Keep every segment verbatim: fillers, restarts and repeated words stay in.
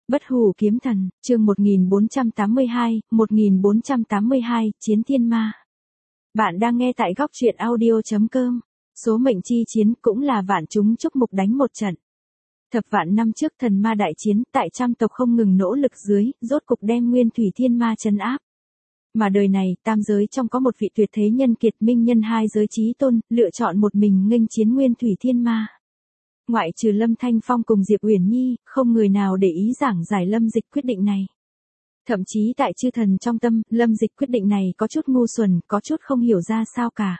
Bất hủ kiếm thần, chương một nghìn bốn trăm tám mươi hai, một nghìn bốn trăm tám mươi hai, Chiến Thiên Ma. Bạn đang nghe tại góc truyện audio chấm com. Số mệnh chi chiến cũng là vạn chúng chúc mục đánh một trận. Thập vạn năm trước thần ma đại chiến, tại trăm tộc không ngừng nỗ lực dưới, rốt cục đem Nguyên Thủy Thiên Ma trấn áp. Mà đời này, tam giới trong có một vị tuyệt thế nhân kiệt minh nhân hai giới chí tôn, lựa chọn một mình nghênh chiến Nguyên Thủy Thiên Ma. Ngoại trừ Lâm Thanh Phong cùng Diệp Uyển Nhi, không người nào để ý giảng giải Lâm Dịch quyết định này. Thậm chí tại chư thần trong tâm, Lâm Dịch quyết định này có chút ngu xuẩn, có chút không hiểu ra sao cả.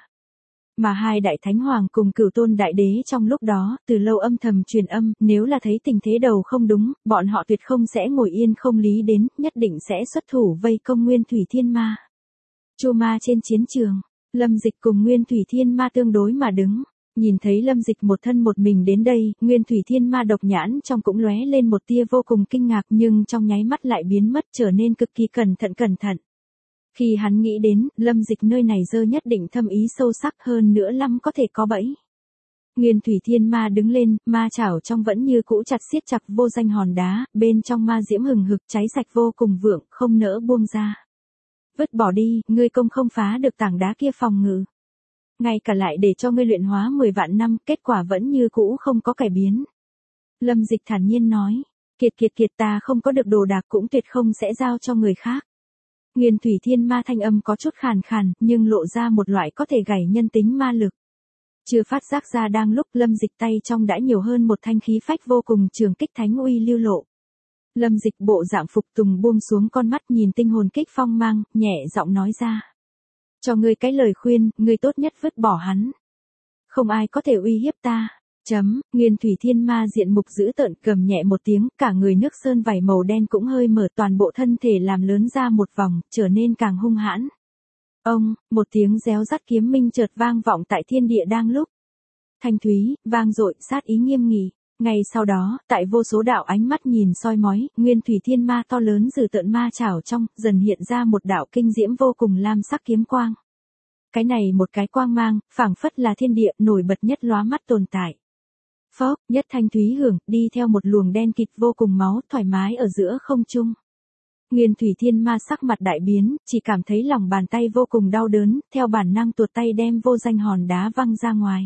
Mà hai đại thánh hoàng cùng cửu tôn đại đế trong lúc đó, từ lâu âm thầm truyền âm, nếu là thấy tình thế đầu không đúng, bọn họ tuyệt không sẽ ngồi yên không lý đến, nhất định sẽ xuất thủ vây công Nguyên Thủy Thiên Ma. Chu ma trên chiến trường, Lâm Dịch cùng Nguyên Thủy Thiên Ma tương đối mà đứng. Nhìn thấy Lâm Dịch một thân một mình đến đây, Nguyên Thủy Thiên Ma độc nhãn trong cũng lóe lên một tia vô cùng kinh ngạc nhưng trong nháy mắt lại biến mất trở nên cực kỳ cẩn thận cẩn thận. Khi hắn nghĩ đến, Lâm Dịch nơi này dơ nhất định thâm ý sâu sắc hơn nữa lắm có thể có bẫy. Nguyên Thủy Thiên Ma đứng lên, ma chảo trong vẫn như cũ chặt siết chặt vô danh hòn đá, bên trong ma diễm hừng hực cháy sạch vô cùng vượng, không nỡ buông ra. Vứt bỏ đi, ngươi công không phá được tảng đá kia phòng ngự. Ngay cả lại để cho ngươi luyện hóa mười vạn năm, kết quả vẫn như cũ không có cải biến. Lâm Dịch thản nhiên nói, kiệt kiệt kiệt ta không có được đồ đạc cũng tuyệt không sẽ giao cho người khác. Nguyên Thủy Thiên Ma thanh âm có chút khàn khàn, nhưng lộ ra một loại có thể gảy nhân tính ma lực. Chưa phát giác ra đang lúc Lâm Dịch tay trong đã nhiều hơn một thanh khí phách vô cùng trường kích thánh uy lưu lộ. Lâm Dịch bộ dạng phục tùng buông xuống con mắt nhìn tinh hồn kích phong mang, nhẹ giọng nói ra. Cho ngươi cái lời khuyên, ngươi tốt nhất vứt bỏ hắn. Không ai có thể uy hiếp ta. Chấm, Nguyên Thủy Thiên Ma diện mục dữ tợn cầm nhẹ một tiếng, cả người nước sơn vảy màu đen cũng hơi mở toàn bộ thân thể làm lớn ra một vòng, trở nên càng hung hãn. Ông, một tiếng réo rắt kiếm minh chợt vang vọng tại thiên địa đang lúc. Thanh thúy, vang dội, sát ý nghiêm nghị. Ngay sau đó, tại vô số đạo ánh mắt nhìn soi mói, Nguyên Thủy Thiên Ma to lớn dữ tợn ma chảo trong, dần hiện ra một đạo kinh diễm vô cùng lam sắc kiếm quang. Cái này một cái quang mang, phảng phất là thiên địa nổi bật nhất lóa mắt tồn tại. Phốc, nhất thanh thúy hưởng, đi theo một luồng đen kịt vô cùng máu, thoải mái ở giữa không trung. Nguyên Thủy Thiên Ma sắc mặt đại biến, chỉ cảm thấy lòng bàn tay vô cùng đau đớn, theo bản năng tuột tay đem vô danh hòn đá văng ra ngoài.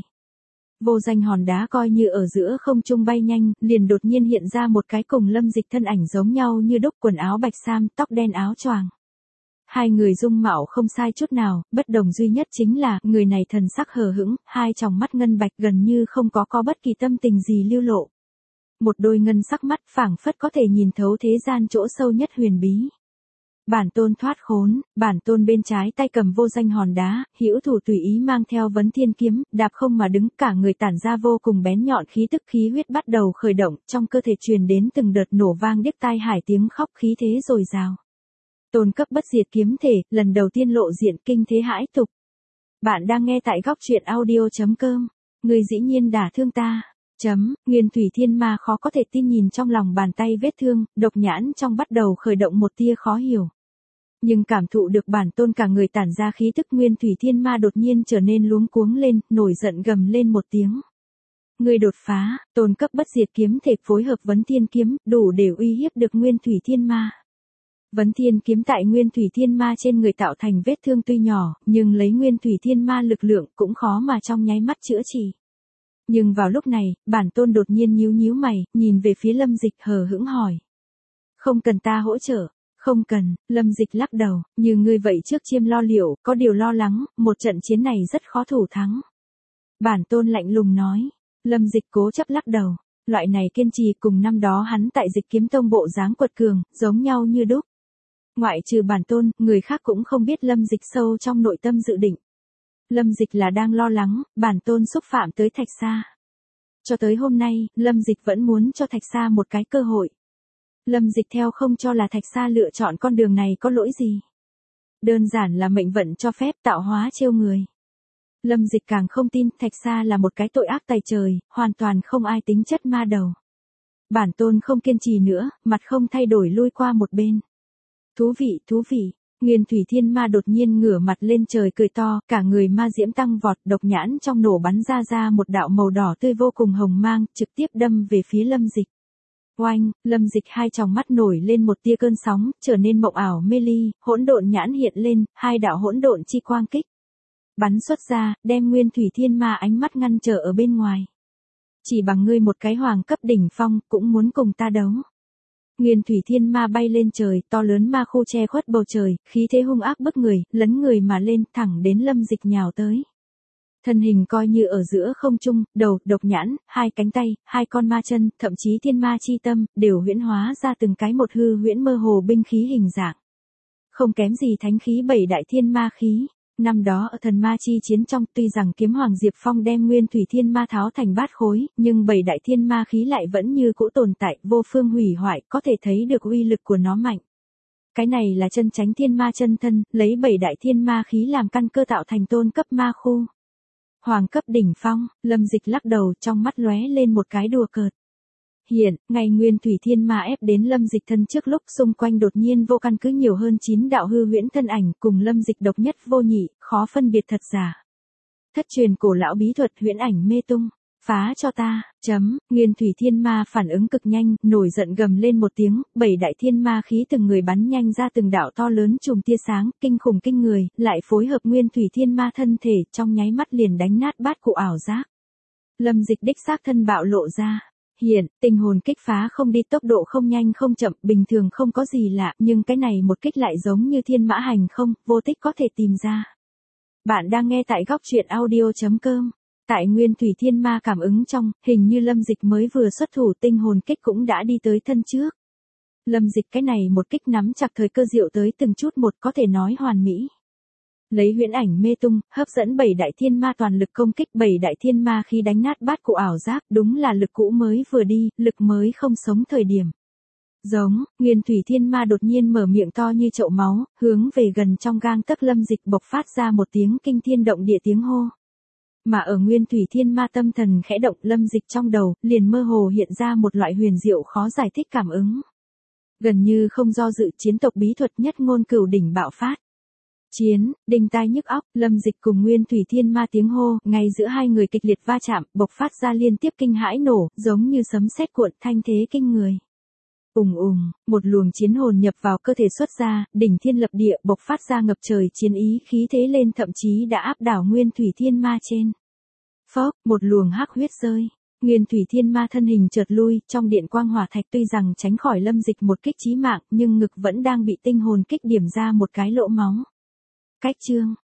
Vô danh hòn đá coi như ở giữa không trung bay nhanh, liền đột nhiên hiện ra một cái cùng Lâm Dịch thân ảnh giống nhau như đúc quần áo bạch sam, tóc đen áo choàng. Hai người dung mạo không sai chút nào, bất đồng duy nhất chính là, người này thần sắc hờ hững, hai tròng mắt ngân bạch gần như không có có bất kỳ tâm tình gì lưu lộ. Một đôi ngân sắc mắt phảng phất có thể nhìn thấu thế gian chỗ sâu nhất huyền bí. Bản tôn thoát khốn, bản tôn bên trái tay cầm vô danh hòn đá, hữu thủ tùy ý mang theo vấn thiên kiếm, đạp không mà đứng cả người tản ra vô cùng bén nhọn khí tức khí huyết bắt đầu khởi động, trong cơ thể truyền đến từng đợt nổ vang điếc tai hải tiếng khóc khí thế dồi dào. Tôn cấp bất diệt kiếm thể, lần đầu tiên lộ diện kinh thế hãi tục. Bạn đang nghe tại góc truyện audio chấm com, người dĩ nhiên đả thương ta. Chấm, Nguyên Thủy Thiên Ma khó có thể tin nhìn trong lòng bàn tay vết thương, độc nhãn trong bắt đầu khởi động một tia khó hiểu. Nhưng cảm thụ được bản tôn cả người tản ra khí tức Nguyên Thủy Thiên Ma đột nhiên trở nên luống cuống lên, nổi giận gầm lên một tiếng. Người đột phá, tôn cấp bất diệt kiếm thể phối hợp vấn thiên kiếm, đủ để uy hiếp được Nguyên Thủy Thiên Ma. Vấn thiên kiếm tại Nguyên Thủy Thiên Ma trên người tạo thành vết thương tuy nhỏ, nhưng lấy Nguyên Thủy Thiên Ma lực lượng cũng khó mà trong nháy mắt chữa trị. Nhưng vào lúc này, bản tôn đột nhiên nhíu nhíu mày, nhìn về phía Lâm Dịch hờ hững hỏi. Không cần ta hỗ trợ. Không cần, Lâm Dịch lắc đầu, như ngươi vậy trước chiêm lo liệu, có điều lo lắng, một trận chiến này rất khó thủ thắng. Bản tôn lạnh lùng nói, Lâm Dịch cố chấp lắc đầu, loại này kiên trì cùng năm đó hắn tại Dịch Kiếm Tông bộ dáng quật cường, giống nhau như đúc. Ngoại trừ bản tôn, người khác cũng không biết Lâm Dịch sâu trong nội tâm dự định. Lâm Dịch là đang lo lắng, bản tôn xúc phạm tới Thạch Sa. Cho tới hôm nay, Lâm Dịch vẫn muốn cho Thạch Sa một cái cơ hội. Lâm Dịch theo không cho là Thạch Sa lựa chọn con đường này có lỗi gì. Đơn giản là mệnh vận cho phép tạo hóa trêu người. Lâm Dịch càng không tin Thạch Sa là một cái tội ác tày trời, hoàn toàn không ai tính chất ma đầu. Bản tôn không kiên trì nữa, mặt không thay đổi lui qua một bên. Thú vị, thú vị. Nguyên Thủy Thiên Ma đột nhiên ngửa mặt lên trời cười to, cả người ma diễm tăng vọt, độc nhãn trong nổ bắn ra ra một đạo màu đỏ tươi vô cùng hồng mang, trực tiếp đâm về phía Lâm Dịch. Oanh, Lâm Dịch hai tròng mắt nổi lên một tia cơn sóng, trở nên mộng ảo mê ly, hỗn độn nhãn hiện lên, hai đạo hỗn độn chi quang kích bắn xuất ra, đem Nguyên Thủy Thiên Ma ánh mắt ngăn trở ở bên ngoài. Chỉ bằng ngươi một cái hoàng cấp đỉnh phong, cũng muốn cùng ta đấu. Nguyên Thủy Thiên Ma bay lên trời, to lớn ma khu che khuất bầu trời, khí thế hung ác bức người, lấn người mà lên, thẳng đến Lâm Dịch nhào tới. Thân hình coi như ở giữa không trung, đầu, độc nhãn, hai cánh tay, hai con ma chân, thậm chí thiên ma chi tâm, đều huyễn hóa ra từng cái một hư huyễn mơ hồ binh khí hình dạng. Không kém gì thánh khí bảy đại thiên ma khí. Năm đó ở thần ma chi chiến trong, tuy rằng kiếm hoàng Diệp Phong đem Nguyên Thủy Thiên Ma tháo thành bát khối, nhưng bảy đại thiên ma khí lại vẫn như cũ tồn tại, vô phương hủy hoại, có thể thấy được uy lực của nó mạnh. Cái này là chân chánh thiên ma chân thân, lấy bảy đại thiên ma khí làm căn cơ tạo thành tôn cấp ma khu. Hoàng cấp đỉnh phong, Lâm Dịch lắc đầu, trong mắt lóe lên một cái đùa cợt. Hiện, ngày Nguyên Thủy Thiên Ma ép đến Lâm Dịch thân trước lúc xung quanh đột nhiên vô căn cứ nhiều hơn chín đạo hư huyễn thân ảnh, cùng Lâm Dịch độc nhất vô nhị, khó phân biệt thật giả. Thất truyền cổ lão bí thuật huyễn ảnh mê tung, phá cho ta, chấm, Nguyên Thủy Thiên Ma phản ứng cực nhanh, nổi giận gầm lên một tiếng, bảy đại thiên ma khí từng người bắn nhanh ra từng đạo to lớn chùm tia sáng, kinh khủng kinh người, lại phối hợp Nguyên Thủy Thiên Ma thân thể, trong nháy mắt liền đánh nát bát cụ ảo giác. Lâm Dịch đích xác thân bạo lộ ra. Hiện, tình hồn kích phá không đi, tốc độ không nhanh không chậm, bình thường không có gì lạ, nhưng cái này một kích lại giống như thiên mã hành không, vô tích có thể tìm ra. Bạn đang nghe tại góc truyện audio chấm com. Tại Nguyên Thủy Thiên Ma cảm ứng trong, hình như Lâm Dịch mới vừa xuất thủ, tinh hồn kích cũng đã đi tới thân trước. Lâm Dịch cái này một kích nắm chặt thời cơ diệu tới từng chút một, có thể nói hoàn mỹ. Lấy huyễn ảnh mê tung, hấp dẫn bảy đại thiên ma toàn lực công kích, bảy đại thiên ma khí đánh nát bát cụ ảo giác, đúng là lực cũ mới vừa đi, lực mới không sống thời điểm. Giống, Nguyên Thủy Thiên Ma đột nhiên mở miệng to như chậu máu, hướng về gần trong gang tấc Lâm Dịch bộc phát ra một tiếng kinh thiên động địa tiếng hô. Mà ở Nguyên Thủy Thiên Ma tâm thần khẽ động, Lâm Dịch trong đầu, liền mơ hồ hiện ra một loại huyền diệu khó giải thích cảm ứng. Gần như không do dự, chiến tộc bí thuật nhất ngôn cửu đỉnh bạo phát. Chiến, đinh tai nhức óc, Lâm Dịch cùng Nguyên Thủy Thiên Ma tiếng hô, ngay giữa hai người kịch liệt va chạm, bộc phát ra liên tiếp kinh hãi nổ, giống như sấm sét cuộn, thanh thế kinh người. Ùng ùng, một luồng chiến hồn nhập vào cơ thể xuất ra, đỉnh thiên lập địa, bộc phát ra ngập trời chiến ý, khí thế lên thậm chí đã áp đảo Nguyên Thủy Thiên Ma trên. Phốc, một luồng hắc huyết rơi. Nguyên Thủy Thiên Ma thân hình chợt lui, trong điện quang hỏa thạch tuy rằng tránh khỏi Lâm Dịch một kích chí mạng, nhưng ngực vẫn đang bị tinh hồn kích điểm ra một cái lỗ máu. Cách chương,